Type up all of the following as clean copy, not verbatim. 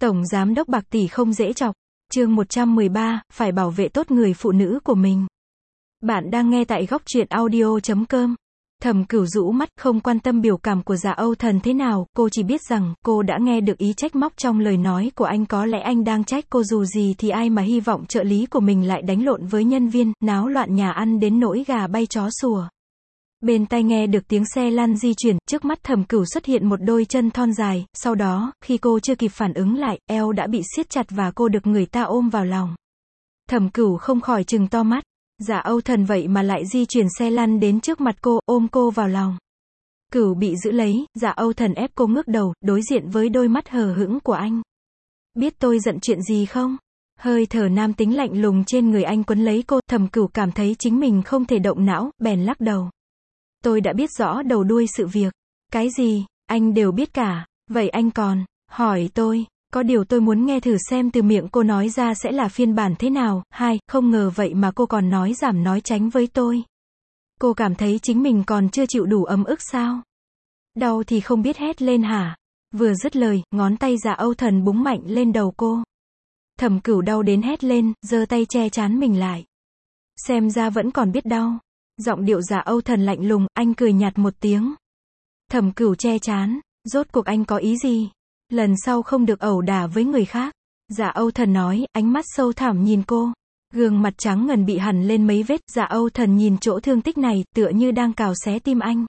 Tổng giám đốc bạc tỷ không dễ chọc. Chương 113, phải bảo vệ tốt người phụ nữ của mình. Bạn đang nghe tại góc truyện audio.com. Thẩm Cửu rũ mắt, không quan tâm biểu cảm của Dạ Âu Thần thế nào, cô chỉ biết rằng, cô đã nghe được ý trách móc trong lời nói của anh, có lẽ anh đang trách cô, dù gì thì ai mà hy vọng trợ lý của mình lại đánh lộn với nhân viên, náo loạn nhà ăn đến nỗi gà bay chó sủa. Bên tai nghe được tiếng xe lăn di chuyển, trước mắt Thẩm Cửu xuất hiện một đôi chân thon dài, sau đó, khi cô chưa kịp phản ứng lại, eo đã bị siết chặt và cô được người ta ôm vào lòng. Thẩm Cửu không khỏi trừng to mắt. Dạ Âu Thần vậy mà lại di chuyển xe lăn đến trước mặt cô, ôm cô vào lòng. Cửu bị giữ lấy, Dạ Âu Thần ép cô ngước đầu, đối diện với đôi mắt hờ hững của anh. Biết tôi giận chuyện gì không? Hơi thở nam tính lạnh lùng trên người anh quấn lấy cô, Thẩm Cửu cảm thấy chính mình không thể động não, bèn lắc đầu. Tôi đã biết rõ đầu đuôi sự việc. Cái gì, anh đều biết cả, vậy anh còn hỏi tôi, có điều tôi muốn nghe thử xem từ miệng cô nói ra sẽ là phiên bản thế nào. Không ngờ vậy mà cô còn nói giảm nói tránh với tôi. Cô cảm thấy chính mình còn chưa chịu đủ ấm ức sao? Đau thì không biết hét lên hả? Vừa dứt lời, ngón tay Dạ Âu Thần búng mạnh lên đầu cô. Thẩm Cửu đau đến hét lên, giơ tay che trán mình lại. Xem ra vẫn còn biết đau. Giọng điệu Dạ Âu Thần lạnh lùng, anh cười nhạt một tiếng. Thẩm Cửu che trán, rốt cuộc anh có ý gì? Lần sau không được ẩu đả với người khác. Dạ Âu Thần nói, ánh mắt sâu thẳm nhìn cô. Gương mặt trắng ngần bị hằn lên mấy vết, Dạ Âu Thần nhìn chỗ thương tích này, tựa như đang cào xé tim anh.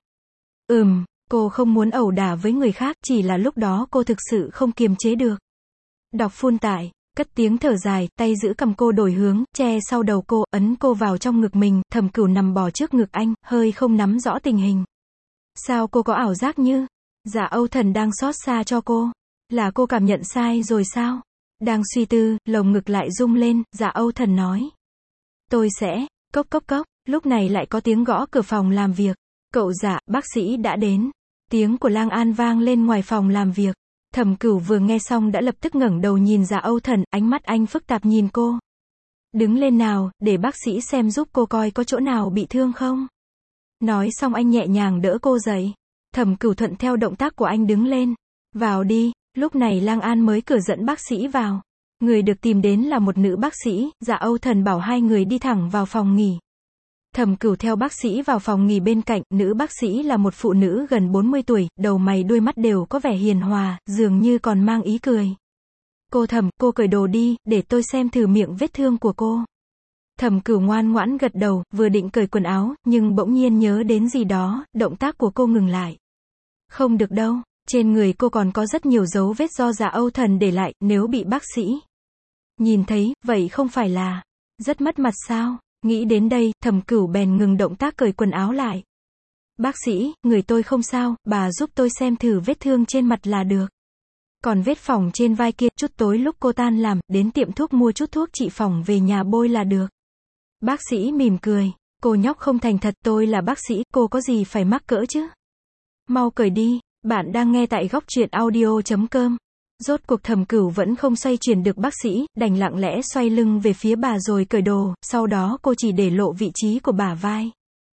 Cô không muốn ẩu đả với người khác, chỉ là lúc đó cô thực sự không kiềm chế được. Đọc phun tải, cất tiếng thở dài, tay giữ cầm cô đổi hướng, che sau đầu cô, ấn cô vào trong ngực mình. Thẩm Cửu nằm bò trước ngực anh, hơi không nắm rõ tình hình. Sao cô có ảo giác như? Dạ Âu Thần đang xót xa cho cô. Là cô cảm nhận sai rồi sao? Đang suy tư, lồng ngực lại rung lên, Dạ Âu Thần nói. Tôi sẽ, cốc cốc cốc, lúc này lại có tiếng gõ cửa phòng làm việc. Cậu Dạ, bác sĩ đã đến. Tiếng của Lang An vang lên ngoài phòng làm việc. Thẩm Cửu vừa nghe xong đã lập tức ngẩng đầu nhìn Dạ Âu Thần, ánh mắt anh phức tạp nhìn cô. Đứng lên nào, để bác sĩ xem giúp cô coi có chỗ nào bị thương không. Nói xong anh nhẹ nhàng đỡ cô dậy. Thẩm Cửu thuận theo động tác của anh đứng lên. Vào đi. Lúc này Lang An mới cửa dẫn bác sĩ vào. Người được tìm đến là một nữ bác sĩ, Dạ Âu Thần bảo hai người đi thẳng vào phòng nghỉ. Thẩm Cửu theo bác sĩ vào phòng nghỉ bên cạnh, nữ bác sĩ là một phụ nữ gần 40 tuổi, đầu mày đuôi mắt đều có vẻ hiền hòa, dường như còn mang ý cười. Cô Thẩm, cô cởi đồ đi, để tôi xem thử miệng vết thương của cô. Thẩm Cửu ngoan ngoãn gật đầu, vừa định cởi quần áo, nhưng bỗng nhiên nhớ đến gì đó, động tác của cô ngừng lại. Không được đâu. Trên người cô còn có rất nhiều dấu vết do Dạ Âu Thần để lại, nếu bị bác sĩ nhìn thấy, vậy không phải là rất mất mặt sao? Nghĩ đến đây, Thẩm Cửu bèn ngừng động tác cởi quần áo lại. Bác sĩ, người tôi không sao, bà giúp tôi xem thử vết thương trên mặt là được. Còn vết phỏng trên vai kia, chút tối lúc cô tan làm, đến tiệm thuốc mua chút thuốc trị phỏng về nhà bôi là được. Bác sĩ mỉm cười, cô nhóc không thành thật, tôi là bác sĩ, cô có gì phải mắc cỡ chứ? Mau cởi đi. Bạn đang nghe tại góc truyện audio.com. Rốt cuộc Thẩm Cửu vẫn không xoay chuyển được bác sĩ, đành lặng lẽ xoay lưng về phía bà rồi cởi đồ, sau đó cô chỉ để lộ vị trí của bả vai.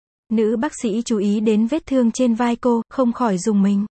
Nữ bác sĩ chú ý đến vết thương trên vai cô, không khỏi rùng mình.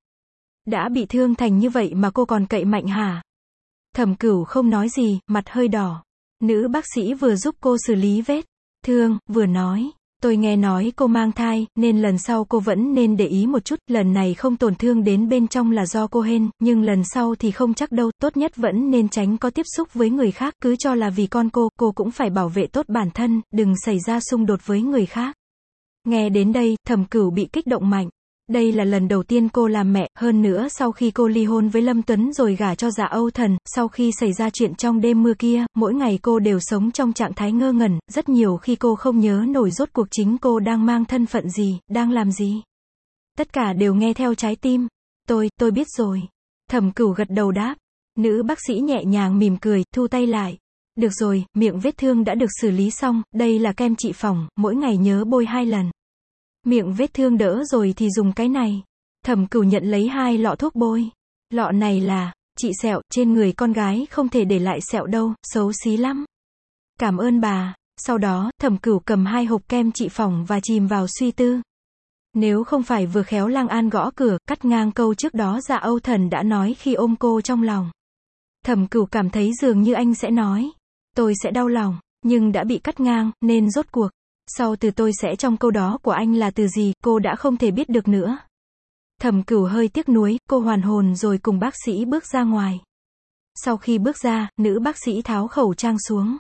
Đã bị thương thành như vậy mà cô còn cậy mạnh hả? Thẩm Cửu không nói gì, mặt hơi đỏ. Nữ bác sĩ vừa giúp cô xử lý vết thương, vừa nói. Tôi nghe nói cô mang thai, nên lần sau cô vẫn nên để ý một chút, lần này không tổn thương đến bên trong là do cô hên, nhưng lần sau thì không chắc đâu, tốt nhất vẫn nên tránh có tiếp xúc với người khác, cứ cho là vì con cô cũng phải bảo vệ tốt bản thân, đừng xảy ra xung đột với người khác. Nghe đến đây, Thẩm Cửu bị kích động mạnh. Đây là lần đầu tiên cô làm mẹ, hơn nữa sau khi cô ly hôn với Lâm Tuấn rồi gả cho Dạ Âu Thần, sau khi xảy ra chuyện trong đêm mưa kia, mỗi ngày cô đều sống trong trạng thái ngơ ngẩn, rất nhiều khi cô không nhớ nổi rốt cuộc chính cô đang mang thân phận gì, đang làm gì. Tất cả đều nghe theo trái tim. Tôi biết rồi. Thẩm Cửu gật đầu đáp. Nữ bác sĩ nhẹ nhàng mỉm cười, thu tay lại. Được rồi, miệng vết thương đã được xử lý xong, đây là kem trị phỏng, mỗi ngày nhớ bôi 2 lần. Miệng vết thương đỡ rồi thì dùng cái này. Thẩm Cửu nhận lấy 2 lọ thuốc bôi. Lọ này là trị sẹo, trên người con gái không thể để lại sẹo đâu, xấu xí lắm. Cảm ơn bà. Sau đó, Thẩm Cửu cầm 2 hộp kem trị phỏng và chìm vào suy tư. Nếu không phải vừa khéo Lang An gõ cửa, cắt ngang câu trước đó Dạ Âu Thần đã nói khi ôm cô trong lòng. Thẩm Cửu cảm thấy dường như anh sẽ nói, tôi sẽ đau lòng, nhưng đã bị cắt ngang, nên rốt cuộc, sau từ tôi sẽ trong câu đó của anh là từ gì, cô đã không thể biết được nữa. Thẩm Cửu hơi tiếc nuối, cô hoàn hồn rồi cùng bác sĩ bước ra ngoài. Sau khi bước ra, nữ bác sĩ tháo khẩu trang xuống.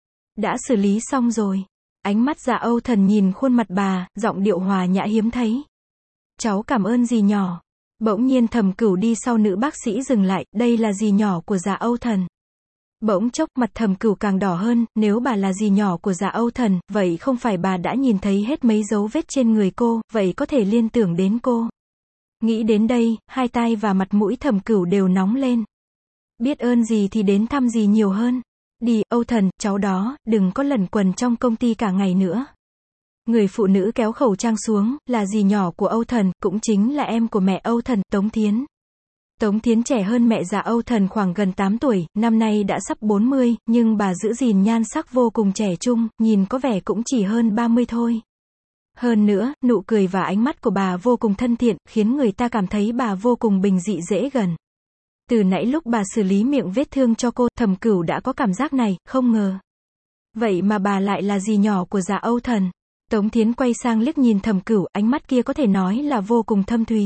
Đã xử lý xong rồi. Ánh mắt Dạ Âu Thần nhìn khuôn mặt bà, giọng điệu hòa nhã hiếm thấy. Cháu cảm ơn dì nhỏ. Bỗng nhiên Thẩm Cửu đi sau nữ bác sĩ dừng lại, đây là dì nhỏ của Dạ Âu Thần. Bỗng chốc mặt Thẩm Cửu càng đỏ hơn, nếu bà là dì nhỏ của Dạ Âu Thần, vậy không phải bà đã nhìn thấy hết mấy dấu vết trên người cô, vậy có thể liên tưởng đến cô. Nghĩ đến đây, hai tai và mặt mũi Thẩm Cửu đều nóng lên. Biết ơn gì thì đến thăm dì nhiều hơn. Đi, Âu Thần, cháu đó, đừng có lẩn quẩn trong công ty cả ngày nữa. Người phụ nữ kéo khẩu trang xuống, là dì nhỏ của Âu Thần, cũng chính là em của mẹ Âu Thần, Tống Thiến. Tống Thiến trẻ hơn mẹ già Âu Thần khoảng gần 8 tuổi, năm nay đã sắp 40, nhưng bà giữ gìn nhan sắc vô cùng trẻ trung, nhìn có vẻ cũng chỉ hơn 30 thôi. Hơn nữa, nụ cười và ánh mắt của bà vô cùng thân thiện, khiến người ta cảm thấy bà vô cùng bình dị dễ gần. Từ nãy lúc bà xử lý miệng vết thương cho cô, Thẩm Cửu đã có cảm giác này, không ngờ. Vậy mà bà lại là dì nhỏ của già Âu Thần. Tống Thiến quay sang liếc nhìn Thẩm Cửu, ánh mắt kia có thể nói là vô cùng thâm thúy.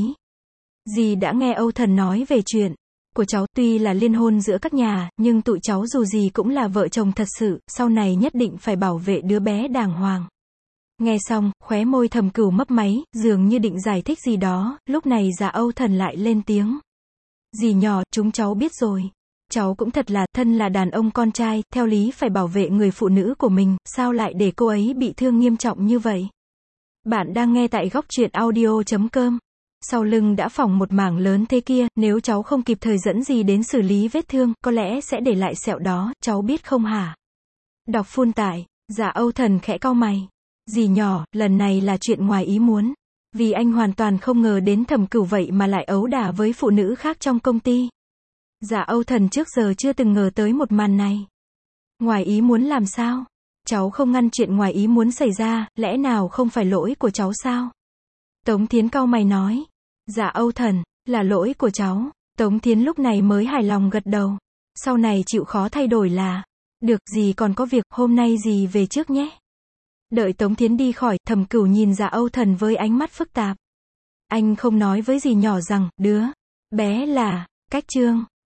Dì đã nghe Âu Thần nói về chuyện của cháu, tuy là liên hôn giữa các nhà, nhưng tụi cháu dù gì cũng là vợ chồng thật sự, sau này nhất định phải bảo vệ đứa bé đàng hoàng. Nghe xong, khóe môi Thẩm Cửu mấp máy, dường như định giải thích gì đó, lúc này già Âu Thần lại lên tiếng. Dì nhỏ, chúng cháu biết rồi. Cháu cũng thật là, thân là đàn ông con trai, theo lý phải bảo vệ người phụ nữ của mình, sao lại để cô ấy bị thương nghiêm trọng như vậy? Bạn đang nghe tại Góc Truyện Audio.com. Sau lưng đã phỏng một mảng lớn thế kia, nếu cháu không kịp thời dẫn dì đến xử lý vết thương, có lẽ sẽ để lại sẹo đó, cháu biết không hả? Đọc phun tải, dạ Âu Thần khẽ cau mày. Dì nhỏ, lần này là chuyện ngoài ý muốn. Vì anh hoàn toàn không ngờ đến Thẩm Cửu vậy mà lại ấu đả với phụ nữ khác trong công ty. Dạ Âu Thần trước giờ chưa từng ngờ tới một màn này. Ngoài ý muốn làm sao? Cháu không ngăn chuyện ngoài ý muốn xảy ra, lẽ nào không phải lỗi của cháu sao? Tống Thiến cau mày nói. Dạ Âu Thần, là lỗi của cháu. Tống Thiến lúc này mới hài lòng gật đầu. Sau này chịu khó thay đổi là. Được, dì còn có việc, hôm nay dì về trước nhé. Đợi Tống Thiến đi khỏi, Thẩm Cửu nhìn Dạ Âu Thần với ánh mắt phức tạp. Anh không nói với dì nhỏ rằng, đứa bé là, cách trương.